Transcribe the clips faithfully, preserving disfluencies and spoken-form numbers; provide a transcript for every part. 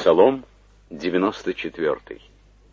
Псалом девяносто четвёртый.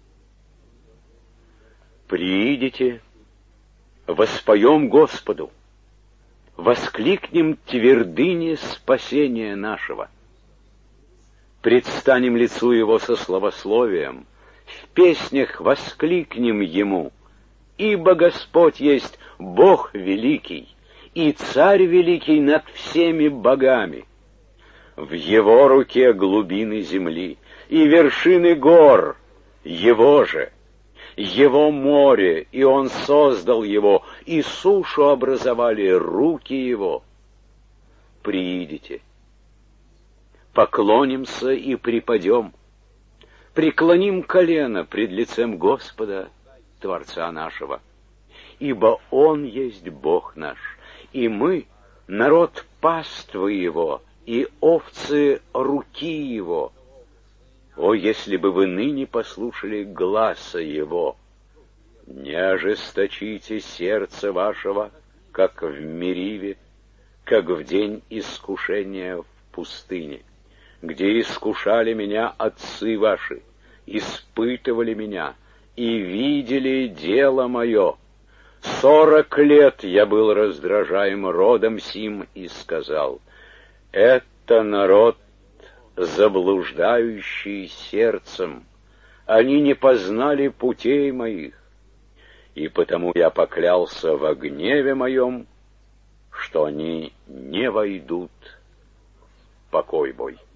Приидите, воспоем Господу, воскликнем твердыне спасения нашего. Предстанем лицу Его со славословием, в песнях воскликнем Ему, ибо Господь есть Бог великий и Царь великий над всеми богами. В Его руке глубины земли и вершины гор, Его же, Его море, и Он создал его, и сушу образовали руки Его. Приидите, поклонимся и припадем, преклоним колено пред лицем Господа, Творца нашего, ибо Он есть Бог наш, и мы — народ паствы Его, и овцы руки Его. О, если бы вы ныне послушали гласа Его! Не ожесточите сердце вашего, как в Мериве, как в день искушения в пустыне, где искушали меня отцы ваши, испытывали меня и видели дело мое. Сорок лет я был раздражаем родом сим и сказал: это народ, заблуждающий сердцем, они не познали путей моих, и потому я поклялся во гневе моем, что они не войдут в покой мой.